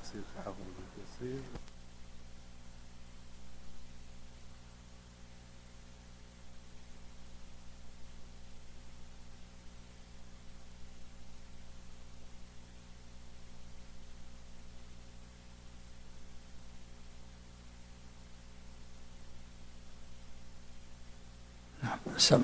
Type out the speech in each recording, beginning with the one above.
تفسير حافظ ابن كثير. سم.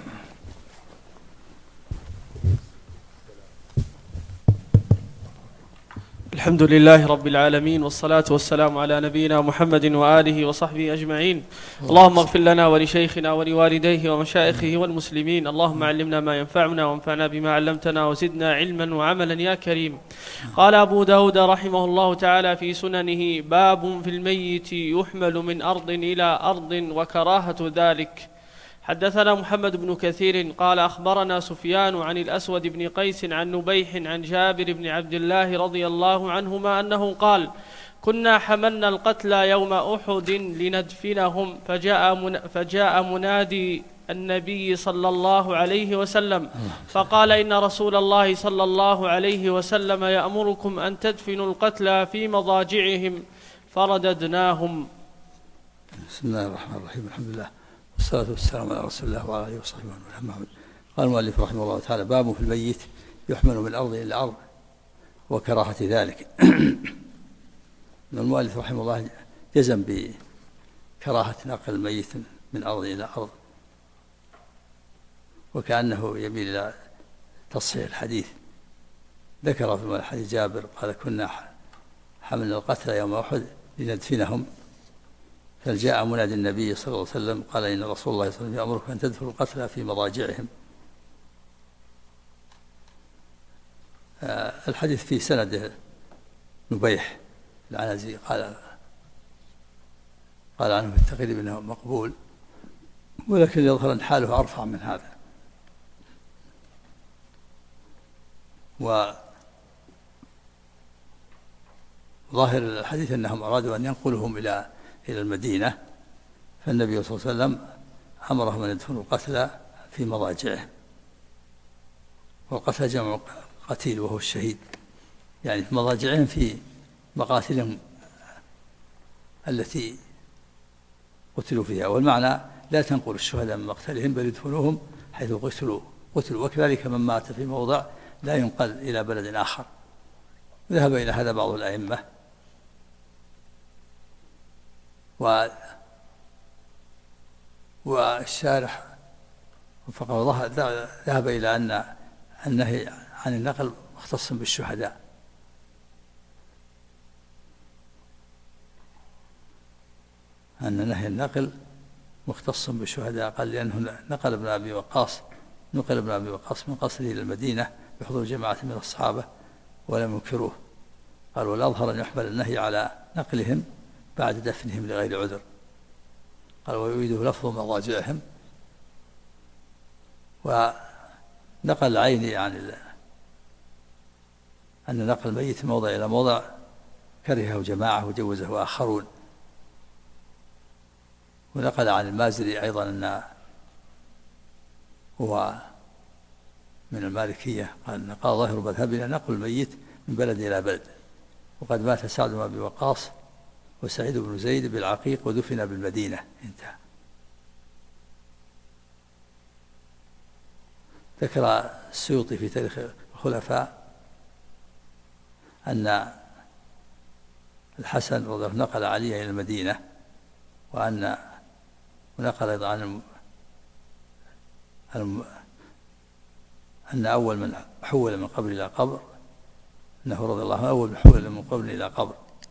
الحمد لله رب العالمين، والصلاة والسلام على نبينا محمد وآله وصحبه أجمعين. اللهم اغفر لنا ولشيخنا ولوالديه ومشايخه والمسلمين. اللهم علمنا ما ينفعنا وانفعنا بما علمتنا وزدنا علما وعملا يا كريم. قال أبو داود رحمه الله تعالى في سننه: باب في الميت يحمل من أرض إلى أرض وكراهة ذلك. حدثنا محمد بن كثير قال أخبرنا سفيان عن الأسود بن قيس عن نبيح عن جابر بن عبد الله رضي الله عنهما أنه قال: كنا حملنا القتلى يوم أحد لندفنهم، فجاء منادي النبي صلى الله عليه وسلم فقال: إن رسول الله صلى الله عليه وسلم يأمركم أن تدفنوا القتلى في مضاجعهم، فرددناهم. بسم الله الرحمن الرحيم. الحمد لله والصلاة والسلام على رسول الله وعلى آله وصحبه وسلم. قال المؤلف رحمه الله تعالى: باب في الميت يحمل من الأرض إلى الأرض وكراهة ذلك. المؤلف رحمه الله جزم بكراهة نقل الميت من أرض إلى أرض، وكأنه يميل إلى تصحيح الحديث. ذكر في حديث جابر قال: كنا حملنا القتلى يوم أحد لندفنهم، فجاء منادي النبي صلى الله عليه وسلم قال: إن رسول الله صلى الله عليه وسلم يأمركم أن تدفنوا القتلى في مضاجعهم. الحديث في سنده نبيح العنزي قال عنه في التقريب أنه مقبول، ولكن يظهر أن حاله أرفع من هذا. وظاهر الحديث أنهم أرادوا أن ينقلهم إلى المدينة، فالنبي صلى الله عليه وسلم أمرهم أن يدفنوا القتلى في مضاجعهم. والقتلى جمع قتيل وهو الشهيد، يعني في مضاجعهم في مقاتلهم التي قتلوا فيها. والمعنى لا تنقل الشهداء من مقتلهم بل يدفنوهم حيث قتلوا، وكذلك من مات في موضع لا ينقل إلى بلد آخر. ذهب إلى هذا بعض الأئمة، والشارح وفقه الله ذهب إلى أن النهي عن النقل مختص بالشهداء، أن نهي النقل مختص بالشهداء. قال: لأنه نقل ابن أبي وقاص من قصره إلى المدينة بحضور جماعة من الصحابة ولم ينكروه. قال: والأظهر أن يحمل النهي على نقلهم بعد دفنهم لغير عذر. قال: ويريده لفظ مضاجعهم. ونقل العيني عن أن نقل الميت من موضع إلى موضع كرهه جماعة وجوزه آخرون. ونقل عن المازري أيضا أن هو من المالكية قال: ظاهر مذهبنا نقل الميت من بلد إلى بلد. وقد مات سعد بن أبي وقاص وسعيد بن زيد بالعقيق ودفن بالمدينة. انتهى. ذكر السيوطي في تاريخ الخلفاء أن الحسن رضي الله عنه نقل علي إلى المدينة، ونقل أيضا عن أن أول من حول من قبر إلى قبر أنه رضي الله عنه أول من حول من قبر إلى قبر.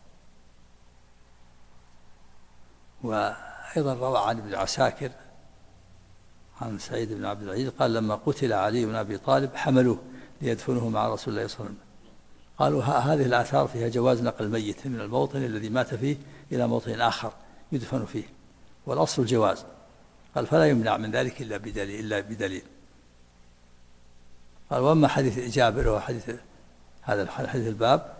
وأيضا روى عن ابن عساكر عن سعيد بن عبد العزيز قال: لما قتل علي بن أبي طالب حملوه ليدفنوه مع رسول الله صلى الله عليه وسلم. قالوا: هذه الآثار فيها جواز نقل الميت من الموطن الذي مات فيه إلى موطن آخر يدفن فيه، والأصل الجواز. قال: فلا يمنع من ذلك إلا بدليل. قال: وأما حديث جابر وحديث هذا الحديث الباب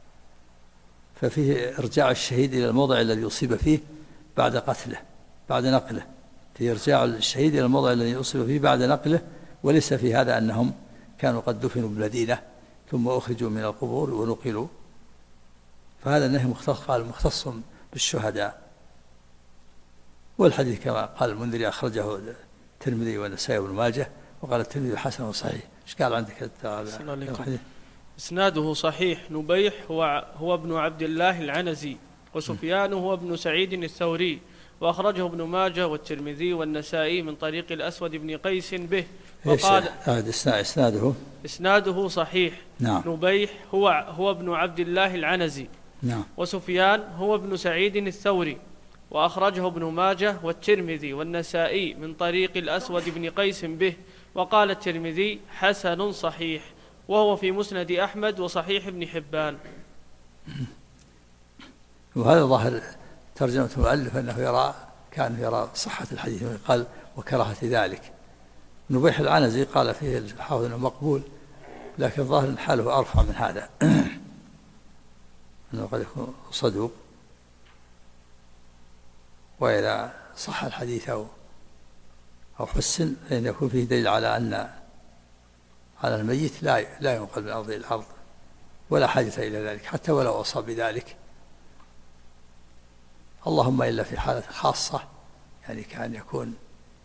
ففيه إرجاع الشهيد إلى الموضع الذي يصيب فيه بعد قتله، بعد نقله. في إرجاع الشهيد إلى الموضع الذي يصيب فيه بعد نقله، وليس في هذا أنهم كانوا قد دفنوا بالمدينة ثم أخرجوا من القبور ونقلوا فهذا النهي مختص، قال مختص بالشهداء. والحديث كما قال المنذري أخرجه الترمذي والنسائي وابن ماجه، وقال الترمذي حسن وصحيح. ايش قال عندك الحديث؟ إسناده صحيح. نبيح هو ابن عبد الله العنزي، وسفيان هو ابن سعيد الثوري، وأخرجه ابن ماجه والترمذي والنسائي من طريق الأسود بن قيس به. وقال إسناده صحيح. نعم. نبيح هو ابن عبد الله العنزي. نعم. وسفيان هو ابن سعيد الثوري، وأخرجه ابن ماجه والترمذي والنسائي من طريق الأسود بن قيس به. وقال الترمذي حسن صحيح، وهو في مسند أحمد وصحيح ابن حبان. وهذا ظاهر ترجمة المؤلف أنه كان يرى صحة الحديث، قال وكراهة ذلك. نبيح العنزي قال فيه الحافظ أنه مقبول، لكن ظاهر حاله أرفع من هذا أنه قد يكون صدوق، وإذا صح الحديث أو حسن فإن يكون فيه دليل على أن على الميت لا ينقل من أرض إلى الأرض، ولا حاجة إلى ذلك حتى ولو أصاب بذلك. اللهم إلا في حالة خاصة، يعني كان يكون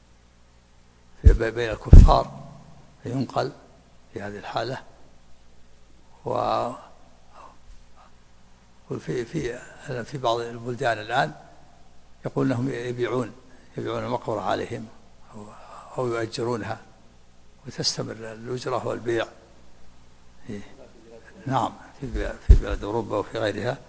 بين الكفار فينقل في هذه الحالة. وفي بعض البلدان الآن يقول أنهم يبيعون المقبرة عليهم أو يؤجرونها، وتستمر الأجرة والبيع. نعم، في بلاد أوروبا وفي غيرها.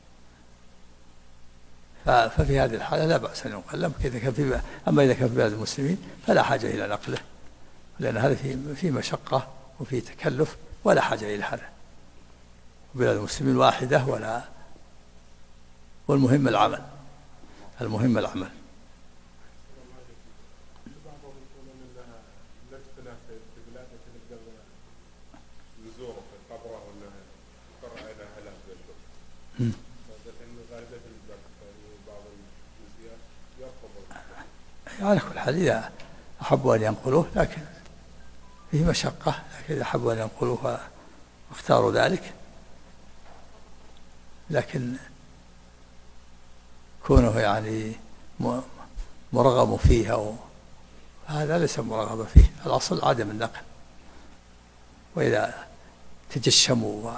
ففي هذه الحالة لا بأس أن ينقل. أما إذا كان في بلاد المسلمين فلا حاجة إلى نقله، لأن هذا في مشقة وفي تكلف، ولا حاجة إلى هذا. بلاد المسلمين واحدة، والمهم العمل. على كل حال إذا أحبوا أن ينقلوه، لكن فيه مشقة، لكن إذا أحبوا أن ينقلوه واختاروا ذلك. لكن كونه يعني مرغب فيه هذا ليس مرغب فيه، الأصل عدم النقل. وإذا تجشموا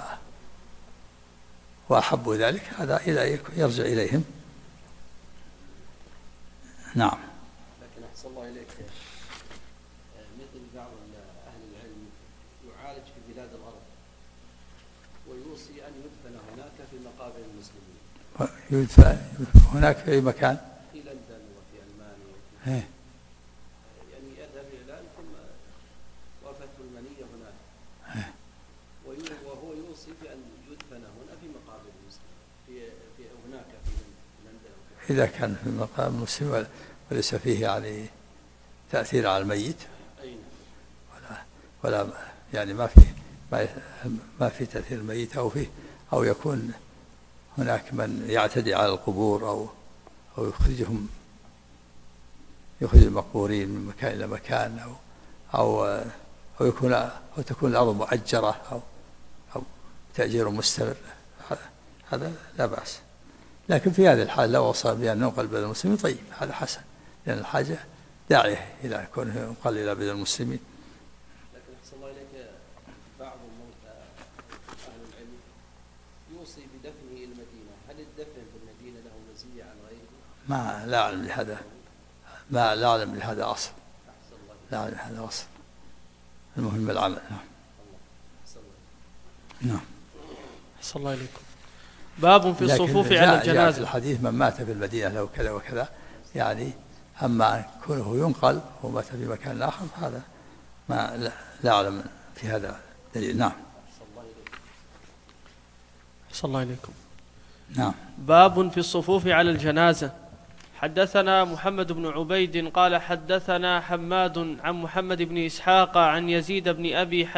وأحبوا ذلك هذا يرجع إليهم. نعم. لكن أحسن الله إليك، مثل بعض أهل العلم يعالج في بلاد الغرب ويوصي أن يدفن هناك في مقابر المسلمين. يدفن هناك في أي مكان؟ في لندن وفي ألمانيا. يعني يذهب إعلان ثم وفاته المنية هناك. وهو يوصي بأن يدفن هنا في مقابر المسلمين هناك في لندن. إذا كان في مقام المسلم وليس فيه يعني تأثير على الميت، ولا يعني ما في تأثير الميت، أو يكون هناك من يعتدي على القبور أو يخرج المقبورين من مكان إلى مكان، أو تكون الأرض مؤجرة أو تأجير مستمر، هذا لا بأس. لكن في هذه الحال لو وصل بأن ننقل بلد المسلمين طيب، هذا حسن، لأن الحاجة داعية إلى كونه ينقل إلى بلد المسلمين. لكن أحسن الله إليك، بعض الموتى أهل العلم يوصي بدفنه إلى المدينة. هل الدفن في المدينة له مزية عن غيره؟ لا أعلم لهذا أصل. لا أعلم لهذا أصل. المهم العمل. نعم. أحسن الله إليكم. باب في الصفوف على الجنازة. في الحديث من مات في المدينة له كذا وكذا، يعني أما أن كونه ينقل ومات في مكان آخر هذا لا أعلم في هذا دليل. نعم. أحسن الله إليكم. نعم. باب في الصفوف على الجنازة. حدثنا محمد بن عبيد قال حدثنا حماد عن محمد بن إسحاق عن يزيد بن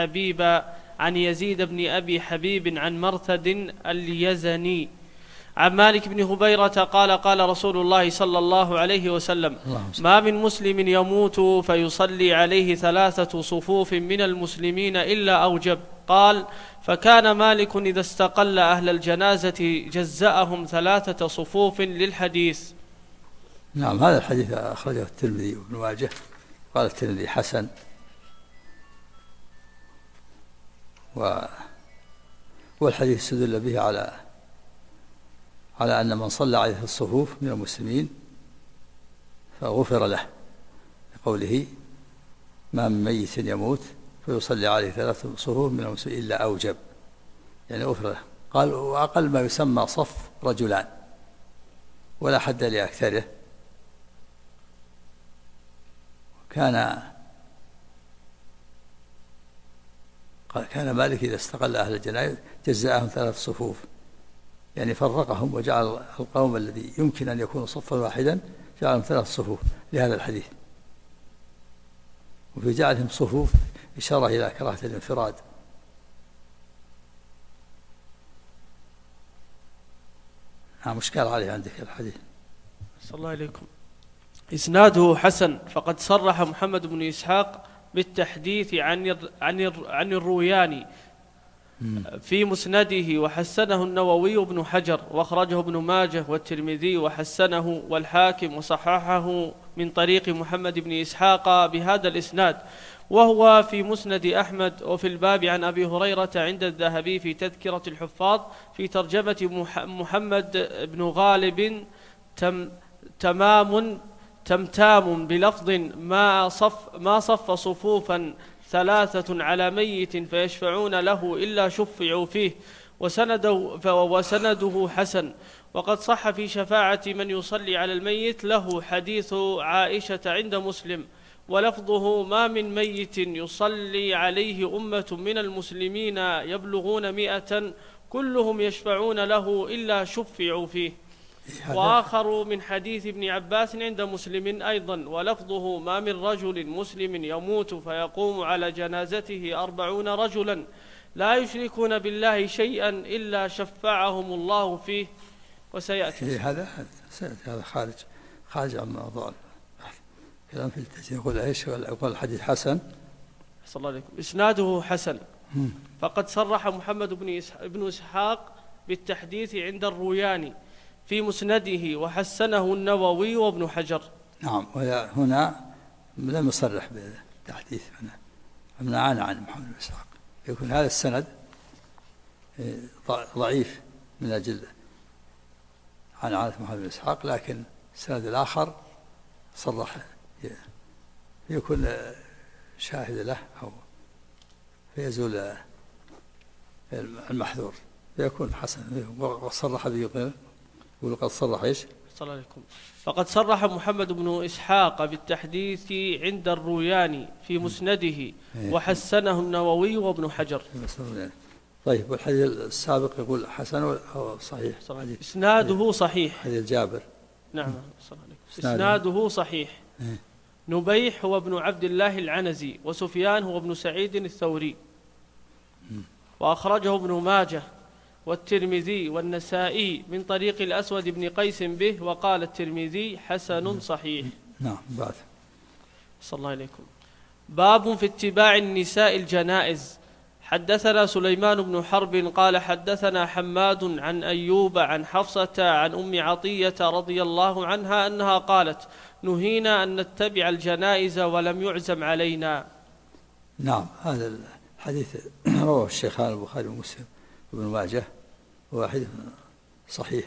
أبي حبيب عن مرثد اليزني عن مالك بن هبيرة قال رسول الله صلى الله عليه وسلم: ما من مسلم يموت فيصلي عليه 3 صفوف من المسلمين إلا أوجب. قال: فكان مالك إذا استقل أهل الجنازة جزأهم 3 صفوف للحديث. نعم، هذا الحديث أخرجه الترمذي وابن ماجه، قال الترمذي حسن. والحديث استدل به على أن من صلى عليه في الصفوف من المسلمين فغفر له، لقوله: ما من ميت يموت فيصلي عليه 3 صفوف من المسلمين إلا أوجب، يعني غفر له. قال: وأقل ما يسمى صف رجلان، ولا حد لأكثره. كان مالك إذا استقل أهل الجنائز جزأهم 3 صفوف، يعني فرقهم وجعل القوم الذي يمكن أن يكونوا صفا واحدا جعلهم 3 صفوف لهذا الحديث. وفي جعلهم صفوف إشارة إلى كراهة الانفراد. مشكال عليه عندك الحديث. صلى الله عليكم. إسناده حسن، فقد صرح محمد بن إسحاق بالتحديث عن الروياني في مسنده، وحسنه النووي وابن حجر، واخرجه ابن ماجه والترمذي وحسنه والحاكم وصححه من طريق محمد بن إسحاق بهذا الإسناد، وهو في مسند أحمد. وفي الباب عن أبي هريرة عند الذهبي في تذكرة الحفاظ في ترجمة محمد بن غالب تمتام بلفظ ما صف صفوفا 3 على ميت فيشفعون له إلا شفعوا فيه، وسنده حسن. وقد صح في شفاعة من يصلي على الميت له حديث عائشة عند مسلم، ولفظه: ما من ميت يصلي عليه أمة من المسلمين يبلغون 100 كلهم يشفعون له إلا شفعوا فيه. وآخر من حديث ابن عباس عند مسلم أيضا، ولفظه: ما من رجل مسلم يموت فيقوم على جنازته 40 رجلا لا يشركون بالله شيئا إلا شفعهم الله فيه. وسيأتي هذا خارج عن موضوع كلام في التجريد. يقول ايش؟ يقول الحديث حسن. صلى الله عليكم. إسناده حسن، فقد صرح محمد بن إسحاق بالتحديث عند الروياني في مسنده، وحسنه النووي وابن حجر. نعم، وهنا لم يصرح بالتحديث، منعان عن محمد بن إسحاق. يكون هذا السند ضعيف من أجل عن محمد بن إسحاق، لكن السند الآخر صرح يكون شاهد له أو فيزول المحذور فيكون حسن. وصرح به يقول قد صرح ايش؟ صلى الله عليكم. فقد صرح محمد بن إسحاق بالتحديث عند الروياني في مسنده، وحسنه النووي وابن حجر. طيب، والحديث السابق يقول حسن أو صحيح؟ إسناده صحيح. حديث جابر. نعم، صلى الله عليكم. إسناده صحيح. نبيح هو ابن عبد الله العنزي، وسفيان هو ابن سعيد الثوري، وأخرجه ابن ماجه والترمذي والنسائي من طريق الأسود بن قيس به، وقال الترمذي: حسن صحيح. نعم. بعد. صلى الله عليكم. باب في اتباع النساء الجنائز. حدثنا سليمان بن حرب قال حدثنا حماد عن أيوب عن حفصة عن أم عطية رضي الله عنها أنها قالت: نهينا أن نتبع الجنائز ولم يعزم علينا. نعم، هذا الحديث رواه الشيخان البخاري ومسلم وابن ماجه، هو حديث صحيح.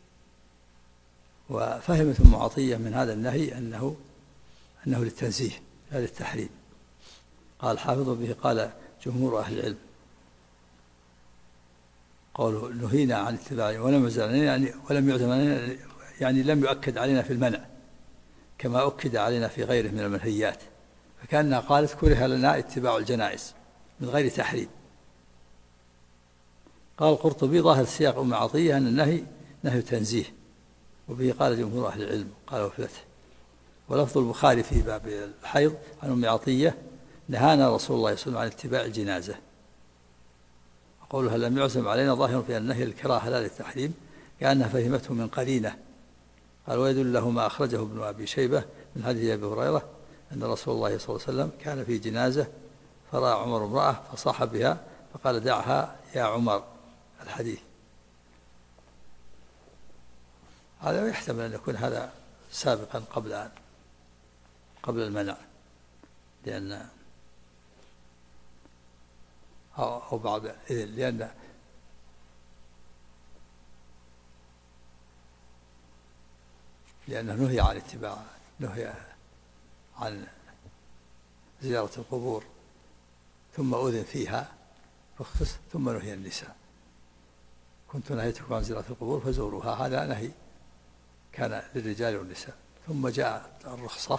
وفهمت أم عطية من هذا النهي أنه للتنزيه لا للتحريم. قال حافظوا به قال جمهور أهل العلم، قالوا نهينا عن اتباعه ولم يعزم علينا، يعني لم يؤكد علينا في المنع كما أكد علينا في غيره من المنهيات، فكأنها قالت كره لنا اتباع الجنائز من غير تحريم. قال القرطبي ظاهر السياق أم عطية أن النهي نهي تنزيه، وبه قال جمهور أهل العلم، قالوا في الفتح. ولفظ البخاري في باب الحيض عن أم عطية: نهانا رسول الله صلى الله عليه وسلم عن اتباع الجنازة. وقولها لم يعزم علينا ظاهر في النهي الكراهة لا للتحريم، كأنها فهمته من قرينة. قال ويدل له ما أخرجه ابن أبي شيبة من حديث أبي أن رسول الله صلى الله عليه وسلم كان في جنازة فرأى عمر امرأة فصاح بها فقال دعها يا عمر الحديث. هذا يحتمل أن يكون هذا سابقا قبل المنع، لأن أو بعد إذن، لأنه نهي عن اتباع، نهي عن زيارة القبور ثم أذن فيها رخص، ثم نهي النساء. كنت نهيتكم عن زيارة القبور فزوروها، هذا نهي كان للرجال والنساء، ثم جاء الرخصة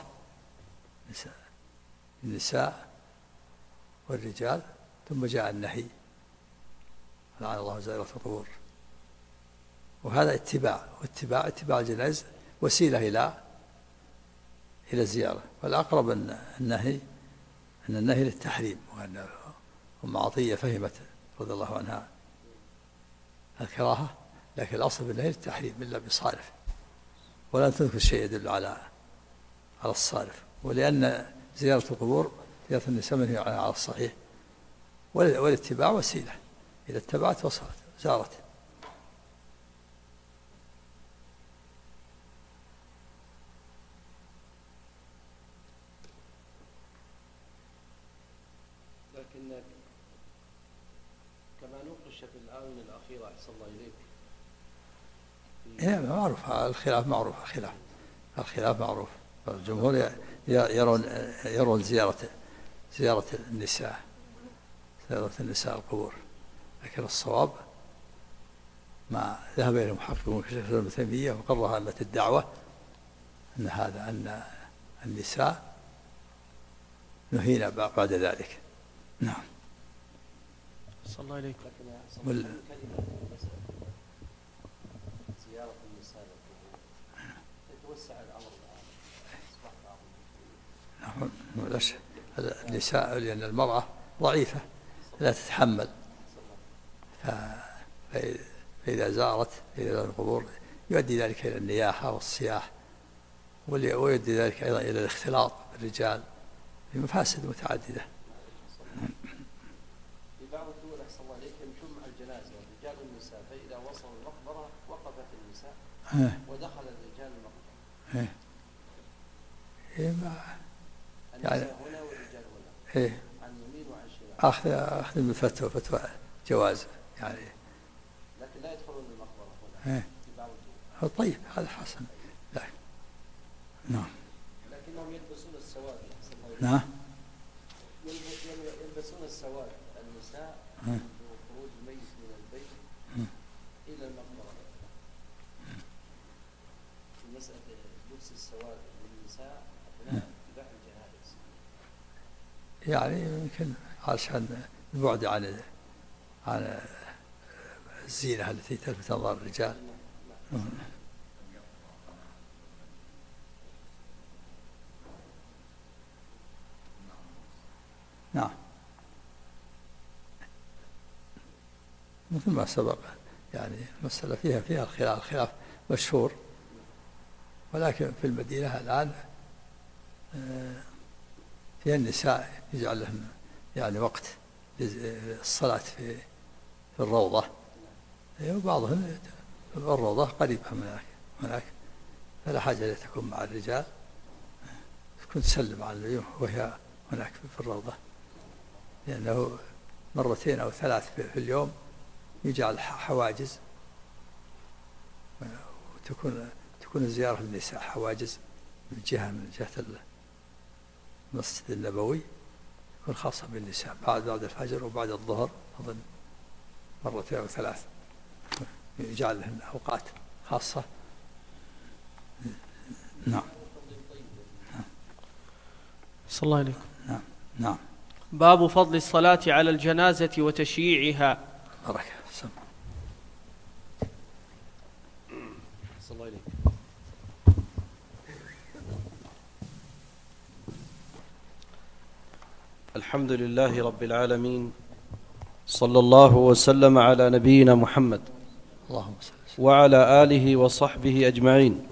النساء والرجال، ثم جاء النهي لعن الله زائرة القبور. وهذا اتباع الجنائز وسيلة إلى الزيارة، والأقرب أن النهي للتحريم، وأن أم عطية فهمت رضي الله عنها الكراهة، لكن الأصل بالنهي للتحريم إلا بصارف، ولا تذكر شيء يدل على الصارف. ولأن زيارة القبور زيارة النساء منهي عنها على الصحيح، والاتباع وسيلة، إذا اتبعت وصلت زارت. لكن كما نوقش في الآونة الأخيرة أحسن الله إليك، معروف الخلاف، معروف الخلاف معروف. الجمهور يرون زيارة النساء القبور، لكن الصواب ما ذهب إليه المحققون كشيخ ابن تيمية وقرر أئمة الدعوة أن النساء نهينا بعد ذلك. نعم. صلى الله عليك. زيارة النساء يتوسع الأمر الآن. النساء لأن المرأة ضعيفة لا تتحمل، فإذا زارت القبور يؤدي ذلك إلى النياحة والصياح، ويؤدي ذلك أيضا إلى الاختلاط بالرجال بمفاسد متعددة. في بعض الدول أحسن الله عليك يمشون مع الجنازة الرجال والنساء، فإذا وصلوا المقبرة وقفت النساء ودخل الرجال المقبرة. يعني هنا والرجال هنا، عن يمين وعن شمال. أخذ بالفتوى جواز يعني، لكن لا يدخلون المقبرة هنا في بعض الدول. طيب هذا حسن. نعم. لكنهم يلبسون السواد. نعم. يلبسون السواد النساء خروج الميت من البيت إلى المقبرة. في مسألة لبس السواد للنساء أثناء اتباع الجنائز، يعني يمكن عشان البعد عن الزينة التي تلفت أنظار الرجال. نعم. مثل ما سبق يعني المسألة فيها الخلاف مشهور، ولكن في المدينة الآن فيها النساء يجعل لهم يعني وقت للصلاة في الروضة، وبعضهم الروضة قريبة من هناك، فلا حاجة لتكون مع الرجال، تكون تسلم على النبي وهي هناك في الروضة، لأنه مرتين أو ثلاث في اليوم يجعل حواجز، وتكون الزيارة للنساء حواجز من جهة المسجد النبوي، تكون خاصة بالنساء بعد الفجر وبعد الظهر أظن مرتين أو ثلاث، يجعل لهن أوقات خاصة. نعم. صلى الله عليكم. نعم. باب فضل الصلاة على الجنازة وتشييعها. بركة. صلى الله عليك. الحمد لله رب العالمين، صلى الله وسلم على نبينا محمد اللهم صل وعلى آله وصحبه أجمعين.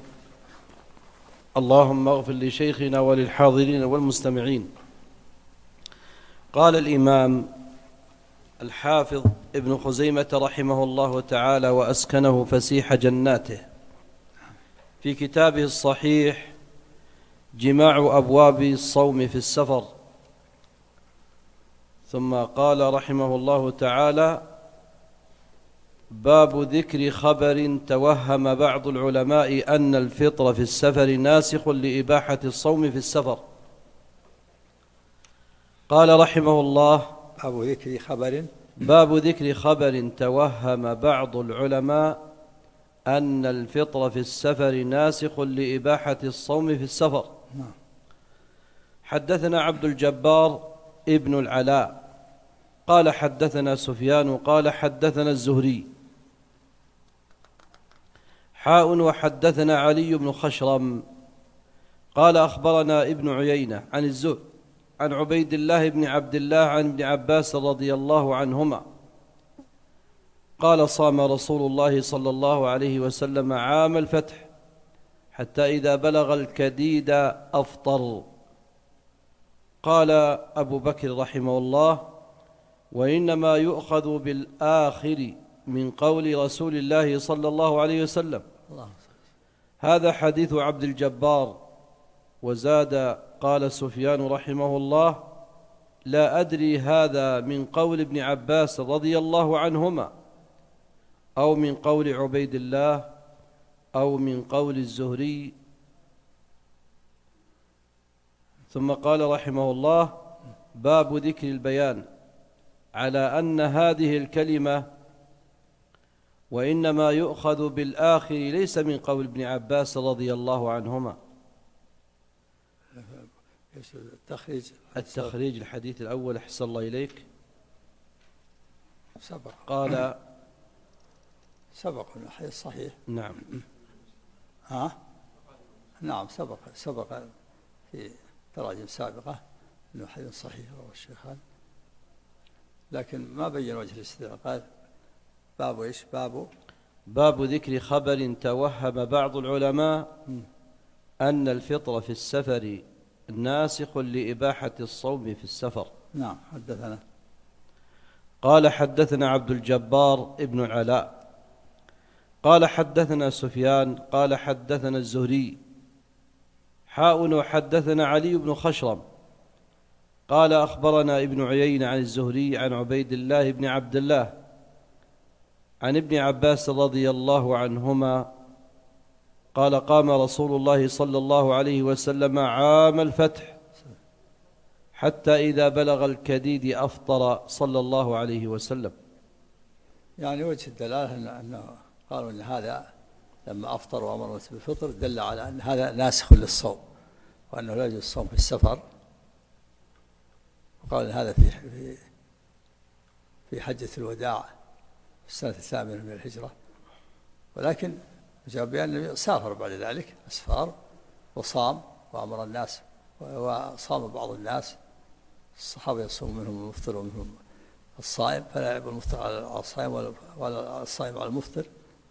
اللهم اغفر لشيخنا وللحاضرين والمستمعين. قال الإمام الحافظ ابن خزيمة رحمه الله تعالى وأسكنه فسيح جناته في كتابه الصحيح جماع أبواب الصوم في السفر، ثم قال رحمه الله تعالى: باب ذكر خبر توهم بعض العلماء أن الفطر في السفر ناسخ لإباحة الصوم في السفر. قال رحمه الله: باب ذكر خبر توهم بعض العلماء أن الفطر في السفر ناسخ لإباحة الصوم في السفر. حدثنا عبد الجبار ابن العلاء قال حدثنا سفيان قال حدثنا الزهري وحدثنا علي بن خشرم قال أخبرنا ابن عيينة عن الزهري عن عبيد الله بن عبد الله عن ابن عباس رضي الله عنهما قال: صام رسول الله صلى الله عليه وسلم عام الفتح حتى إذا بلغ الكديد أفطر. قال أبو بكر رحمه الله: وإنما يؤخذ بالآخر من قول رسول الله صلى الله عليه وسلم. هذا حديث عبد الجبار. وزاد قال سفيان رحمه الله: لا أدري هذا من قول ابن عباس رضي الله عنهما أو من قول عبيد الله أو من قول الزهري. ثم قال رحمه الله: باب ذكر البيان على أن هذه الكلمة وإنما يؤخذ بالآخر ليس من قول ابن عباس رضي الله عنهما. التخريج الحديث الأول أحسن الله إليك. قال سبق الحديث صحيح. نعم. نعم سبق في تراجم سابقة أنه حديث صحيح رواه الشيخان، لكن ما بين وجه الاستدلال. قال باب إيش؟ باب ذكر خبر توهم بعض العلماء أن الفطر في السفر ناسخ لإباحة الصوم في السفر. نعم. حدثنا قال حدثنا عبد الجبار ابن العلاء قال حدثنا سفيان قال حدثنا الزهري وحدثنا علي بن خشرم قال أخبرنا ابن عيينة عن الزهري عن عبيد الله بن عبد الله عن ابن عباس رضي الله عنهما قال: قام رسول الله صلى الله عليه وسلم عام الفتح حتى إذا بلغ الكديد أفطر صلى الله عليه وسلم. يعني وجه الدلالة أنه قالوا أن هذا لما أفطر وأمر بالفطر دل على أن هذا ناسخ للصوم، وأنه لا يجوز الصوم في السفر. وقال هذا في حجة الوداع في السنة 8 من الهجرة، ولكن جاء بأن النبي سافر بعد ذلك أسفار وصام وأمر الناس، وصام بعض الناس الصحابة يصوم منهم المفطر ومنهم الصائم، فلا يعيب المفطر على الصائم ولا الصائم على المفطر.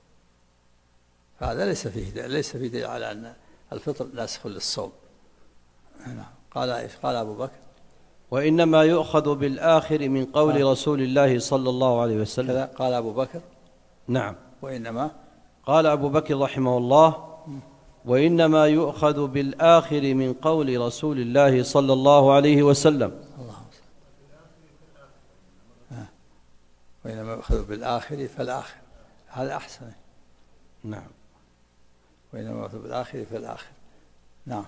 فهذا ليس فيه دليل على أن الفطر ناسخ للصوم. قال أبو بكر: وإنما يؤخذ بالآخر من قول رسول الله صلى الله عليه وسلم. كذا قال أبو بكر. نعم. وإنما قال أبو بكر رحمه الله: وإنما يؤخذ بالآخر من قول رسول الله صلى الله عليه وسلم. وإنما يؤخذ بالآخر فالآخر، هذا أحسن. نعم. وإنما يؤخذ بالآخر فالآخر. نعم.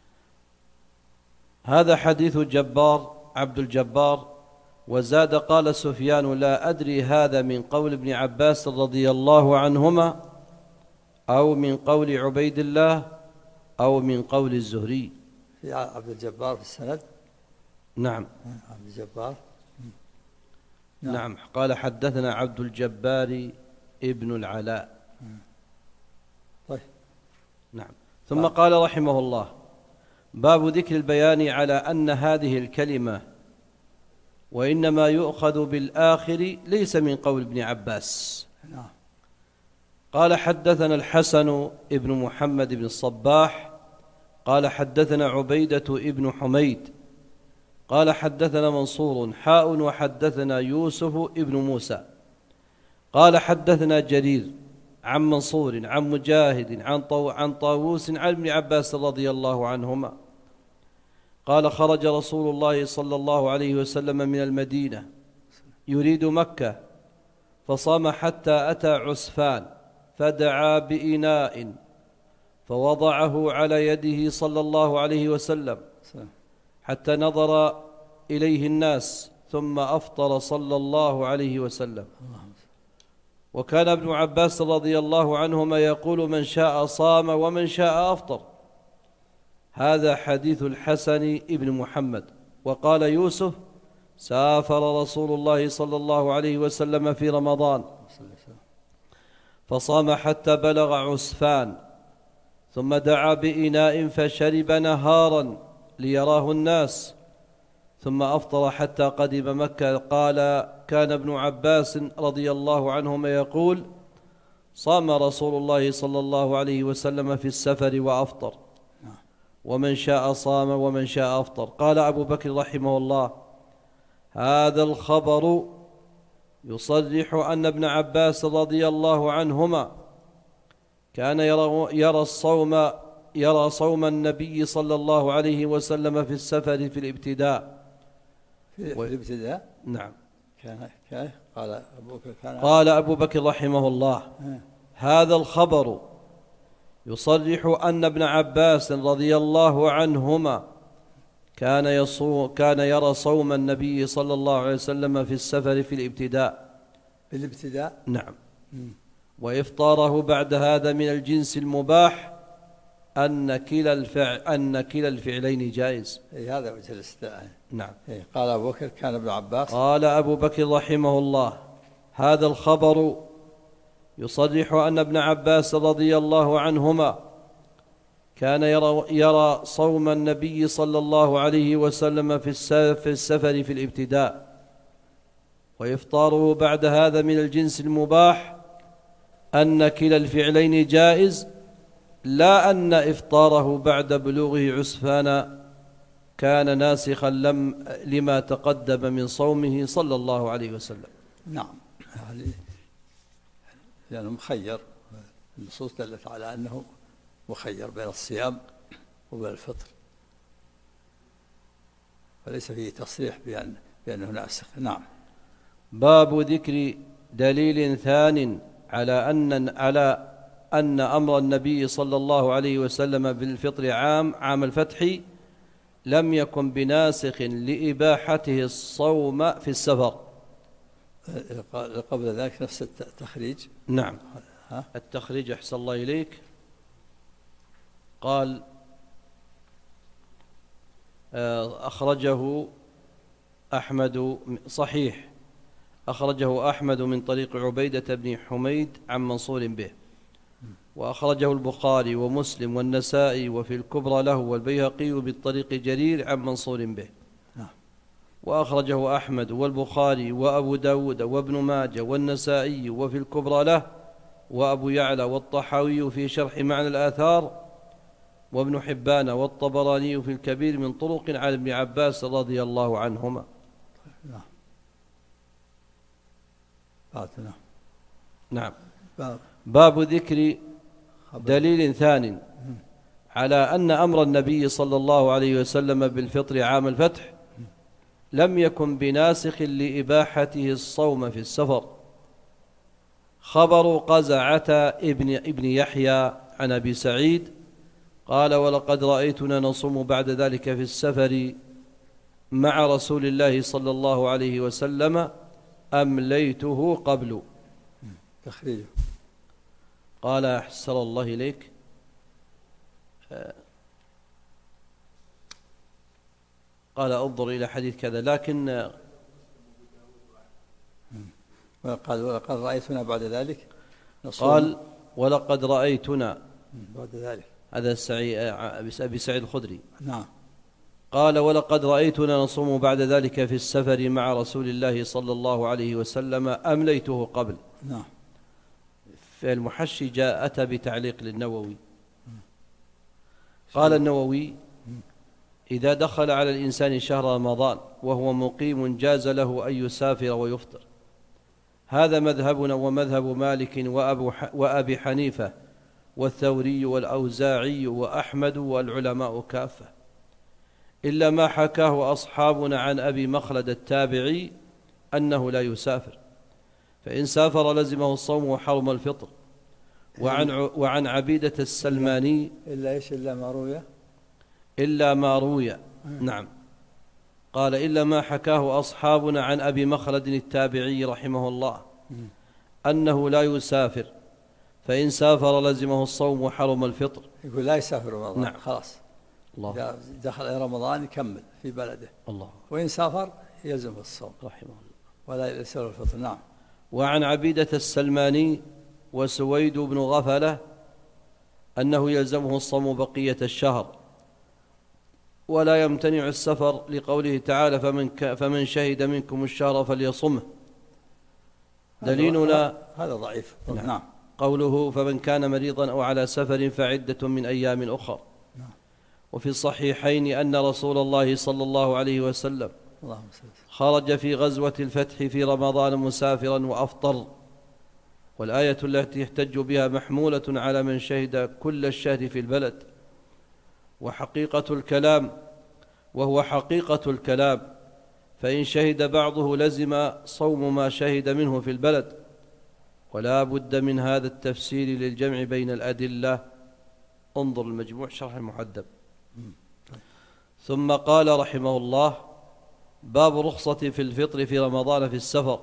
هذا حديث عبد الجبار. وزاد قال سفيان: لا أدري هذا من قول ابن عباس رضي الله عنهما أو من قول عبيد الله أو من قول الزهري. في عبد الجبار في السند. نعم. عبد الجبار. نعم. قال حدثنا عبد الجبار ابن العلاء. طيب. نعم. ثم قال رحمه الله: باب ذكر البيان على أن هذه الكلمة وإنما يؤخذ بالآخر ليس من قول ابن عباس. قال حدثنا الحسن ابن محمد بن الصباح قال حدثنا عبيدة ابن حميد قال حدثنا منصور وحدثنا يوسف ابن موسى قال حدثنا جرير عن منصور عن مجاهد عن طاووس عن ابن عباس رضي الله عنهما قال خرج رسول الله صلى الله عليه وسلم من المدينة يريد مكة فصام حتى أتى عسفان فدعا بإناء فوضعه على يده صلى الله عليه وسلم حتى نظر إليه الناس ثم أفطر صلى الله عليه وسلم. وكان ابن عباس رضي الله عنهما يقول من شاء صام ومن شاء أفطر. هذا حديث الحسن ابن محمد. وقال يوسف سافر رسول الله صلى الله عليه وسلم في رمضان فصام حتى بلغ عسفان ثم دعا بإناء فشرب نهارا ليراه الناس ثم أفطر حتى قدم مكة. قال كان ابن عباس رضي الله عنهما يقول صام رسول الله صلى الله عليه وسلم في السفر وأفطر ومن شاء صام ومن شاء أفطر. قال أبو بكر رحمه الله هذا الخبر يصرح أن ابن عباس رضي الله عنهما كان يرى صوم النبي صلى الله عليه وسلم في السفر في الابتداء. في الابتداء؟ نعم. قال أبو بكر رحمه الله هذا الخبر يصرح أن ابن عباس رضي الله عنهما كان يرى صوم النبي صلى الله عليه وسلم في السفر في الابتداء. في الابتداء؟ نعم. وإفطاره بعد هذا من الجنس المباح أن كلا الفعلين جائز. هذا وجه الاستدلال. نعم. قال أبو بكر كان ابن عباس. قال أبو بكر رحمه الله هذا الخبر يصرح أن ابن عباس رضي الله عنهما كان يرى صوم النبي صلى الله عليه وسلم في السفر في الابتداء وإفطاره بعد هذا من الجنس المباح أن كلا الفعلين جائز لا أن إفطاره بعد بلوغه عسفان كان ناسخا لما تقدم من صومه صلى الله عليه وسلم. نعم، لأنه مخير. النصوص دلت على أنه مخير بين الصيام وبين الفطر وليس فيه تصريح بأنه ناسخ. نعم. باب ذكر دليل ثان على أن أمر النبي صلى الله عليه وسلم بالفطر عام الفتح لم يكن بناسخ لإباحته الصوم في السفر. قبل ذلك نفس التخريج. نعم. التخريج أحسن الله إليك. قال أخرجه أحمد صحيح أخرجه أحمد من طريق عبيدة بن حميد عن منصور به وأخرجه البخاري ومسلم والنسائي وفي الكبرى له والبيهقي بالطريق جرير عن منصور به. وأخرجه أحمد والبخاري وأبو داود وابن ماجه والنسائي وفي الكبرى له وأبو يعلى والطحاوي في شرح معنى الآثار وابن حبان والطبراني في الكبير من طرق عن ابن عباس رضي الله عنهما. نعم. باب ذكر دليل ثان على أن أمر النبي صلى الله عليه وسلم بالفطر عام الفتح لم يكن بناسخ لإباحته الصوم في السفر. خبر قزعة ابن يحيى عن أبي سعيد قال ولقد رأيتنا نصوم بعد ذلك في السفر مع رسول الله صلى الله عليه وسلم أمليته قبل. تخريجه. قال أحسن الله إليك قال انظر إلى حديث كذا لكن قال ولقد رأيتنا بعد ذلك قال ولقد رأيتنا بعد ذلك. هذا أبي سعيد الخدري. نعم. قال ولقد رأيتنا نصوم بعد ذلك في السفر مع رسول الله صلى الله عليه وسلم أمليته قبل. نعم. في المحشي أتى بتعليق للنووي. قال النووي إذا دخل على الإنسان شهر رمضان وهو مقيم جاز له أن يسافر ويفطر. هذا مذهبنا ومذهب مالك وأبي حنيفة والثوري والأوزاعي وأحمد والعلماء كافة، إلا ما حكاه أصحابنا عن أبي مخلد التابعي أنه لا يسافر، فإن سافر لزمه الصوم وحرم الفطر. وعن عبيدة السلماني إلا ما روي نعم، قال إلا ما حكاه أصحابنا عن أبي مخلد التابعي رحمه الله أنه لا يسافر، فإن سافر لزمه الصوم وحرم الفطر. يقول لا يسافر رمضان. نعم. خلاص الله. إذا دخل رمضان يكمل في بلده. الله. وإن سافر يلزم الصوم رحمه الله ولا يسافر الفطر. نعم. وعن عبيدة السلماني وسويد بن غفلة أنه يلزمه الصوم بقية الشهر ولا يمتنع السفر، لقوله تعالى فمن شهد منكم الشهر فليصمه. دليلنا هذا ضعيف. نعم. قوله فمن كان مريضا أو على سفر فعدة من أيام أخر. وفي الصحيحين أن رسول الله صلى الله عليه وسلم خرج في غزوة الفتح في رمضان مسافرا وأفطر، والآية التي يحتج بها محمولة على من شهد كل الشهر في البلد. وهو حقيقة الكلام، فإن شهد بعضه لزم صوم ما شهد منه في البلد، ولا بد من هذا التفسير للجمع بين الأدلة. انظر المجموع شرح المحدب. ثم قال رحمه الله باب رخصة في الفطر في رمضان في السفر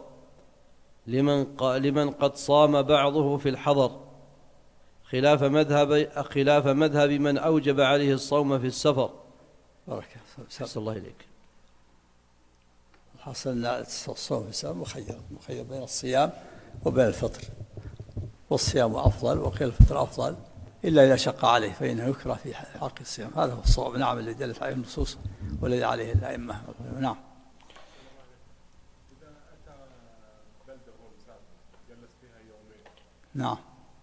لمن قد صام بعضه في الحضر، خلاف مذهب من أوجب عليه الصوم في السفر. بارك الله إليك. حصل الصوم في السفر مخير بين الصيام وبين الفطر، والصيام أفضل وقيل الفطر أفضل إلا إذا شق عليه فإنه يكره في حق الصيام. هذا هو الصواب. نعم، الذي دلت عليه النصوص والذي عليه الأئمة. نعم. نعم.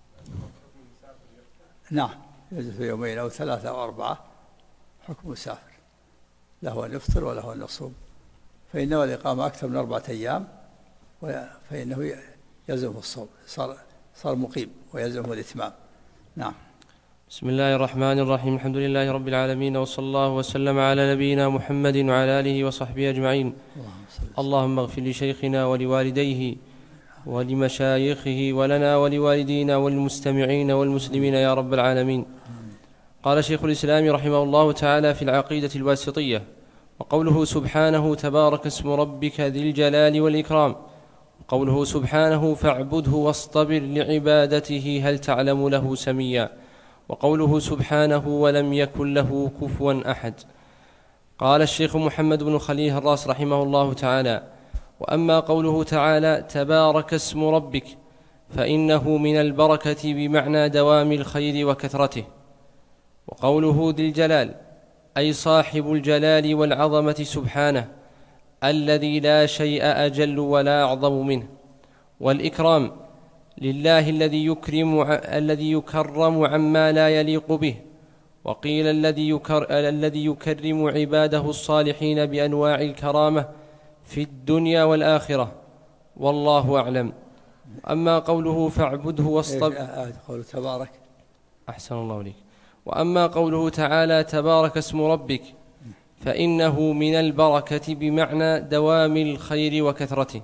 نعم، يجلس في يومين أو 3 أو 4 حكم مسافر، له أن يفطر وله أن يصوم، فإنه الإقامة أكثر من 4 أيام فإنه يلزمه الصوم، صار مقيم ويلزمه الإتمام. نعم. بسم الله الرحمن الرحيم. الحمد لله رب العالمين، وصلى الله وسلم على نبينا محمد وعلى آله وصحبه أجمعين. اللهم اغفر لشيخنا ولوالديه ولمشايخه ولنا ولوالدينا والمستمعين والمسلمين يا رب العالمين. قال شيخ الإسلام رحمه الله تعالى في العقيدة الواسطية: وقوله سبحانه تبارك اسم ربك ذي الجلال والإكرام، وقوله سبحانه فاعبده واصطبر لعبادته هل تعلم له سميا، وقوله سبحانه ولم يكن له كفوا أحد. قال الشيخ محمد بن خليل الراس رحمه الله تعالى: وأما قوله تعالى تبارك اسم ربك فإنه من البركة بمعنى دوام الخير وكثرته. وقوله ذي الجلال أي صاحب الجلال والعظمة سبحانه الذي لا شيء أجل ولا أعظم منه. والإكرام لله الذي يكرم عما لا يليق به، وقيل الذي يكرم عباده الصالحين بأنواع الكرامة في الدنيا والآخرة، والله أعلم. أما قوله فاعبده واصطبر، قول تبارك. أحسن الله إليك. وأما قوله تعالى تبارك اسم ربك فإنه من البركة بمعنى دوام الخير وكثرته.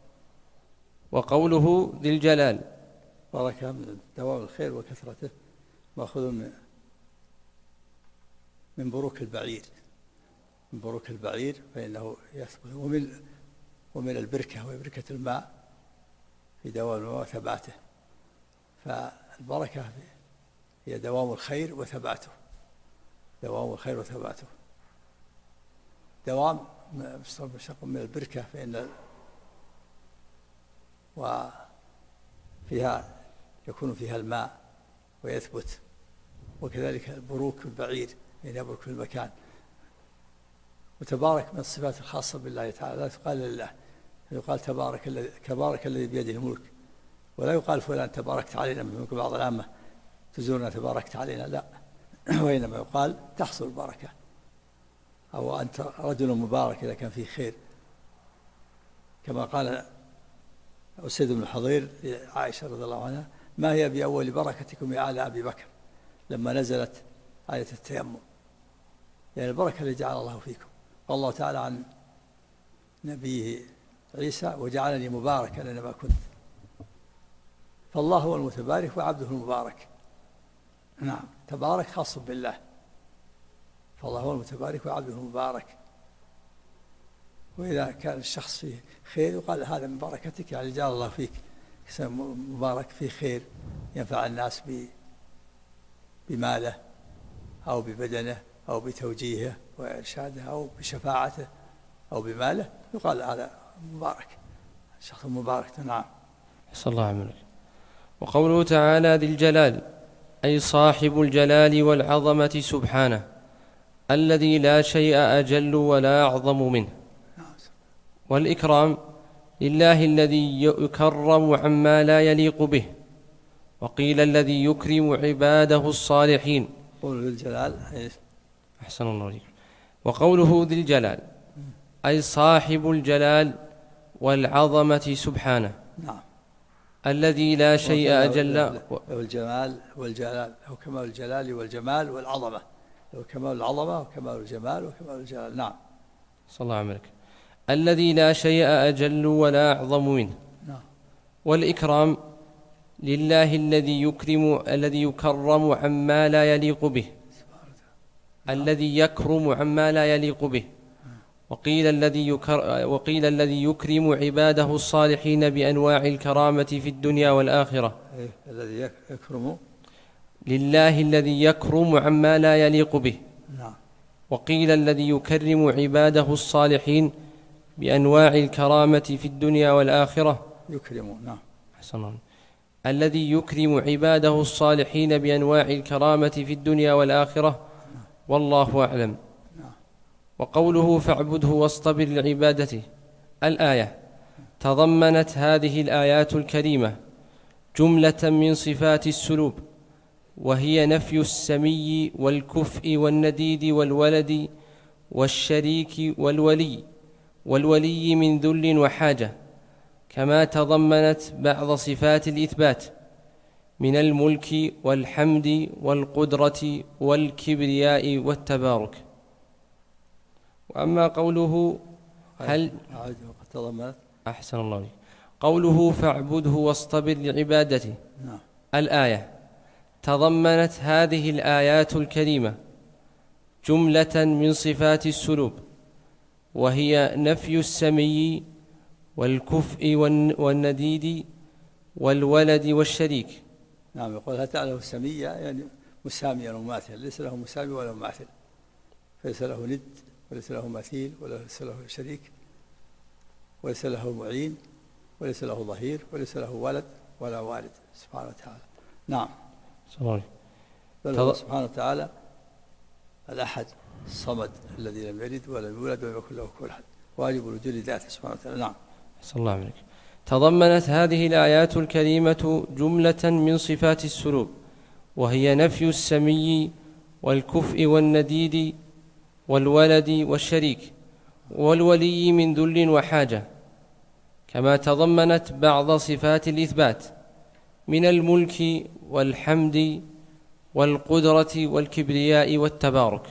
وقوله ذي الجلال بركة من دوام الخير وكثرته، مأخوذ من بروك البعير، من بروك البعير فإنه يثبت، ومن البركة وبركة الماء في دوام الماء وثباته، فالبركة هي دوام الخير وثباته، دوام الخير وثباته. دوام مشتق من البركة فإن وفيها يكون فيها الماء ويثبت، وكذلك البروك البعير يعني يبرك في المكان. وتبارك من الصفات الخاصة بالله تعالى، لا تقال لله، يقال تبارك الذي بيده الملك، ولا يقال فلان تباركت علينا، مثل بعض العامة تزورنا تباركت علينا، لا، وإنما يقال تحصل البركة. أو أنت رجل مبارك إذا كان فيه خير، كما قال أسيد بن الحضير لعائشة رضي الله عنها: ما هي بأول بركتكم يا آل أبي بكر، لما نزلت آية التيمم، يعني البركة اللي جعل الله فيكم. قال الله تعالى عن نبيه عيسى: وجعلني مباركا أينما كنت. فالله هو المتبارك وعبده المبارك. نعم، تبارك خاص بالله، فالله هو المتبارك وعبده المبارك. وإذا كان الشخص فيه خير يقال هذا من بركتك، يعني جعل الله فيك مبارك فيه خير ينفع الناس بماله أو ببدنه أو بتوجيهه وإرشاده أو بشفاعته أو بماله، يقال هذا مبارك، شخص مبارك. نعم. صلى الله عليه وسلم. وقوله تعالى: ذي الجلال، أي صاحب الجلال والعظمة سبحانه، الذي لا شيء أجل ولا أعظم منه. والإكرام لله الذي يكرم عما لا يليق به، وقيل الذي يكرم عباده الصالحين. قول ذي الجلال. أحسن الله عليك. وقوله ذي الجلال أي صاحب الجلال والعظمة سبحانه. نعم. الذي لا شيء أجل. والجمال والجلال، أو كمال الجلال والجمال والعظمة، أو كمال العظمة وكمال الجمال وكمال الجلال. نعم. صلى الله عليه وسلم. الذي لا شيء أجل ولا أعظم منه. نعم. والإكرام لله الذي يكرم عما لا يليق به، الذي يكرم عما لا يليق به. وقيل الذي يكرم عباده الصالحين بأنواع الكرامة في الدنيا والآخرة. الذي يكرم لله الذي يكرم عما لا يليق به. نعم. وقيل الذي يكرم عباده الصالحين بأنواع الكرامة في الدنيا والآخرة. يكرم. نعم. حسنا. الذي يكرم عباده الصالحين بأنواع الكرامة في الدنيا والآخرة، والله أعلم. وقوله: فاعبده واصطبر لعبادته، الآية تضمنت هذه الآيات الكريمة جملة من صفات السلوب، وهي نفي السمي والكفء والنديد والولد والشريك والولي من ذل وحاجة، كما تضمنت بعض صفات الإثبات من الملك والحمد والقدرة والكبرياء والتبارك. وأما قوله أحسن الله عليك. قوله: فاعبده واصطبر لعبادته، الآية تضمنت هذه الآيات الكريمة جملة من صفات السلوب، وهي نفي السمي والكفء والنديد والولد والشريك. نعم. يقول: هل تعلم السمية، يعني مساميا ومماثل، ليس له مسامي ولا مماثل، فليس له ند وليس له مثيل وليس له شريك وليس له معين وليس له ظهير وليس له ولد ولا والد سبحانه وتعالى. نعم. بل هو سبحانه وتعالى الأحد الصمد الذي لم يلد ولم يولد ولم يكن له كفوا أحد، واجب الوجود ذاته سبحانه وتعالى. نعم. صلى الله عليه وسلم. تضمنت هذه الآيات الكريمة جملة من صفات السلوب، وهي نفي السمي والكفء والنديد والولد والشريك والولي من ذل وحاجة، كما تضمنت بعض صفات الإثبات من الملك والحمد والقدرة والكبرياء والتبارك،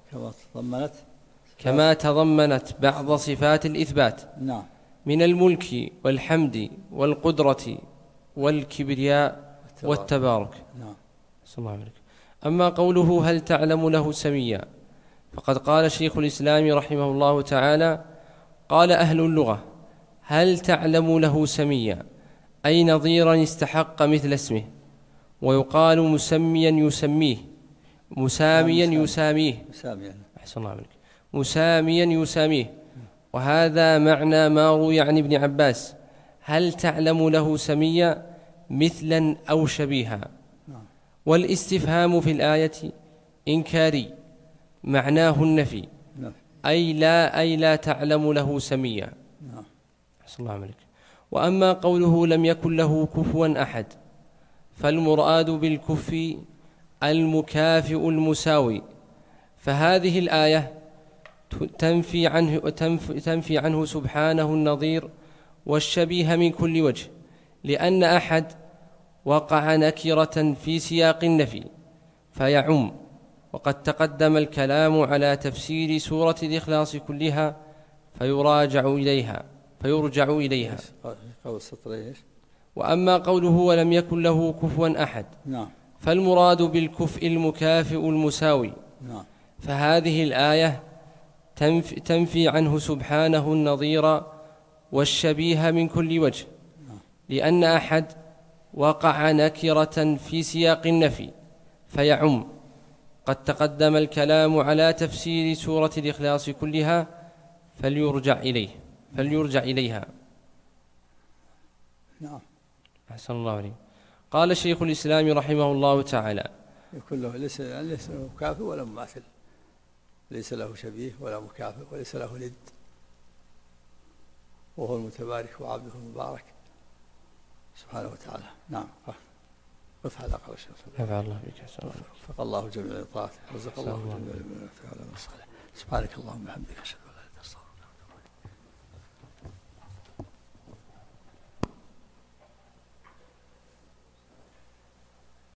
كما تضمنت بعض صفات الإثبات. نعم. من الملك والحمد والقدرة والكبرياء والتبارك. نعم. صلى الله عليه وسلم. أما قوله: هل تعلم له سميا، فقد قال شيخ الإسلام رحمه الله تعالى: قال أهل اللغة: هل تعلم له سميا، أي نظيرا استحق مثل اسمه، ويقال مسميا يسميه، مساميا يساميه، أحسن الله عليك، مساميا يساميه. وهذا معنى ما روي عن ابن عباس: هل تعلم له سميا، مثلا أو شبيها. والاستفهام في الآية إنكاري، معناه النفي، أي لا تعلم له سميا. أحسن الله عليك. وأما قوله: لم يكن له كفوا أحد، فالمراد بالكفء المكافئ المساوي، فهذه الآية تنفي عنه سبحانه النظير والشبيه من كل وجه، لأن أحد وقع نكرة في سياق النفي فيعم، وقد تقدم الكلام على تفسير سورة الإخلاص كلها فيرجع إليها. وأما قوله ولم يكن له كفوا أحد، فالمراد بالكفء المكافئ المساوي، فهذه الآية تنفي عنه سبحانه النظير والشبيه من كل وجه، لأن أحد وقع نكرة في سياق النفي فيعم، قد تقدم الكلام على تفسير سورة الإخلاص كلها فليرجع إليها. نعم. أحسن الله عليه. قال شيخ الإسلام رحمه الله تعالى: يكون له ليس له مكافئ ولا مماثل، ليس له شبيه ولا مكافئ وليس له ند، وهو المتبارك وعبده المبارك سبحانه وتعالى. نعم. قف على أقل شيء. نفع الله بك. وفق الله جميع الطاعات، رزق الله جميع الصالح. سبحانك اللهم وبحمدك.